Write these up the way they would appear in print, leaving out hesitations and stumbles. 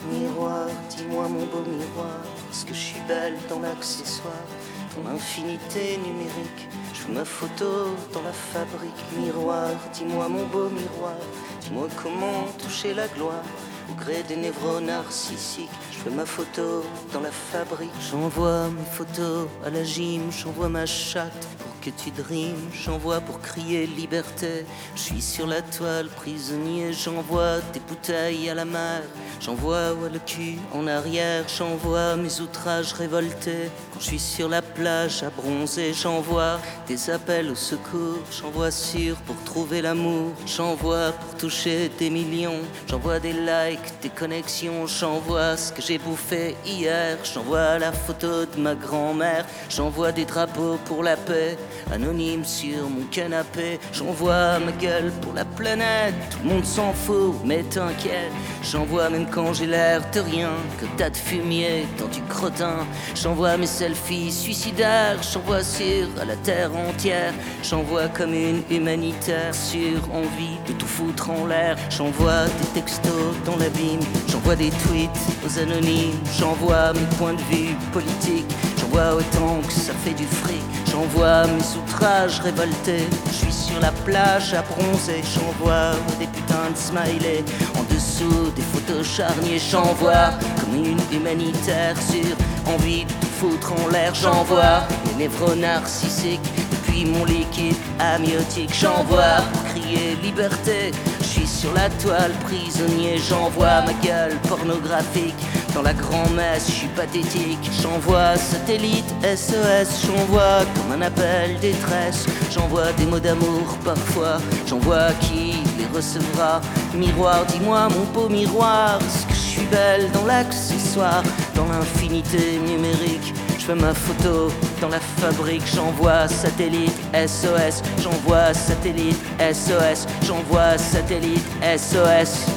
Miroir, dis-moi mon beau miroir, est-ce que je suis belle dans l'accessoire, ton infinité numérique? Je veux ma photo dans la fabrique. Miroir, dis-moi mon beau miroir, dis-moi comment toucher la gloire au gré des névroses narcissiques. Je veux ma photo dans la fabrique. J'envoie mes photos à la gym, j'envoie ma chatte pour que tu dreams, j'envoie pour crier liberté. Je suis sur la toile prisonnier, j'envoie des bouteilles à la mer, j'envoie le cul en arrière, j'envoie mes outrages révoltés. Quand je suis sur la plage à bronzer, j'envoie des appels au secours, j'envoie sur pour trouver l'amour, j'envoie pour toucher des millions, j'envoie des likes, des connexions, j'envoie ce que j'ai bouffé hier, j'envoie la photo de ma grand-mère, j'envoie des drapeaux pour la paix, anonyme sur mon canapé, j'envoie ma gueule pour la planète, tout le monde s'en fout, mais t'inquiète, j'envoie même quand j'ai l'air de rien, que tas de fumier dans du crottin, j'envoie mes selfies suicidaires, j'envoie sur la terre entière, j'envoie comme une humanitaire sur envie de tout foutre en l'air, j'envoie des textos dans l'abîme, j'envoie des tweets aux anonymes, j'envoie mes points de vue politiques, j'envoie autant que ça fait du fric, j'envoie mes outrages révoltés, je suis sur la plage à bronzer, j'envoie des putains de smileys en dessous des photos charniers, j'envoie comme une humanitaire sur envie de tout foutre en l'air, j'envoie les névroses narcissiques depuis mon liquide amniotique, j'envoie pour crier liberté, je suis sur la toile prisonnier, j'envoie ma gueule pornographique dans la grand-messe, je suis pathétique, j'envoie satellite SOS, j'envoie comme un appel détresse, j'envoie des mots d'amour parfois, j'envoie qui les recevra. Miroir, dis-moi mon beau miroir, est-ce que je suis belle dans l'accessoire, dans l'infinité numérique? Je veux ma photo dans la fabrique, j'envoie satellite SOS, j'envoie satellite SOS, j'envoie satellite SOS.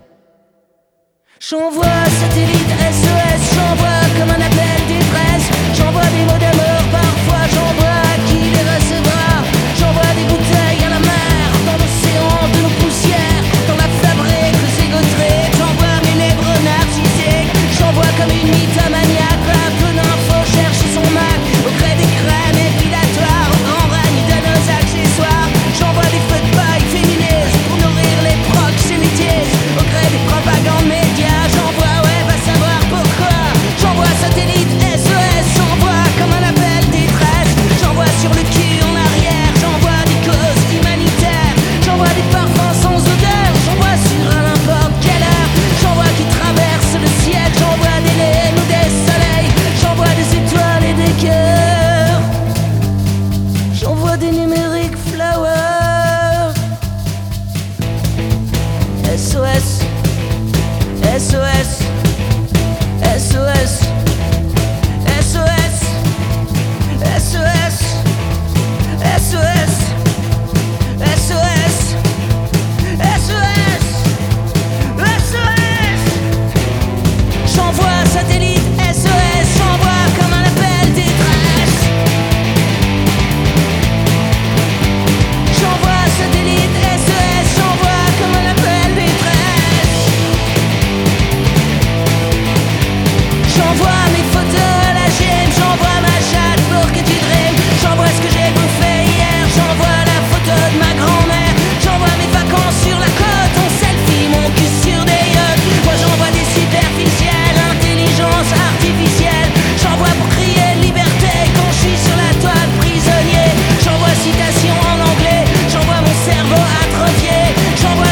J'envoie satellite SOS, j'envoie comme un appel détresse, j'envoie des mots d'amour parfois, j'envoie qui les recevra, j'envoie des bouteilles à la mer, dans l'océan de nos poussières, dans la fabrique de ces gautrés, j'envoie mes névroses narcissiques, j'envoie comme une mythomaniaque, un peu d'info, cherche son Mac, au gré des crèmes épilatoires, au grand règne de nos accessoires, j'envoie des feux de paille féministes pour nourrir les proxénétistes, au gré des propagandes médias, j'envoie, ouais, va savoir pourquoi, j'envoie satellite SOS, j'envoie comme un appel détresse, j'envoie sur le cul en arrière, j'envoie des causes humanitaires, j'envoie des parfums sans odeur, j'envoie sur à n'importe quelle heure, j'envoie qui traverse le ciel, j'envoie des laines ou des soleils, j'envoie des étoiles et des cœurs, j'envoie des numériques flowers. SOS, SOS, SOS, SOS, SOS, SOS, SOS, SOS, SOS. J'envoie satellite SOS, j'envoie comme un appel détresse. J'envoie satellite SOS, j'envoie comme un appel détresse. J'envoie mes photos à la gym, j'envoie ma chatte pour que tu dreams, j'envoie ce que j'ai bouffé hier, j'envoie la photo de ma grand-mère, j'envoie mes vacances sur la côte, en selfie, mon cul sur des yachts. Moi j'envoie des superficiels, intelligence artificielle, j'envoie pour crier liberté quand je suis sur la toile prisonnier, j'envoie citation en anglais, j'envoie mon cerveau atrophié, j'envoie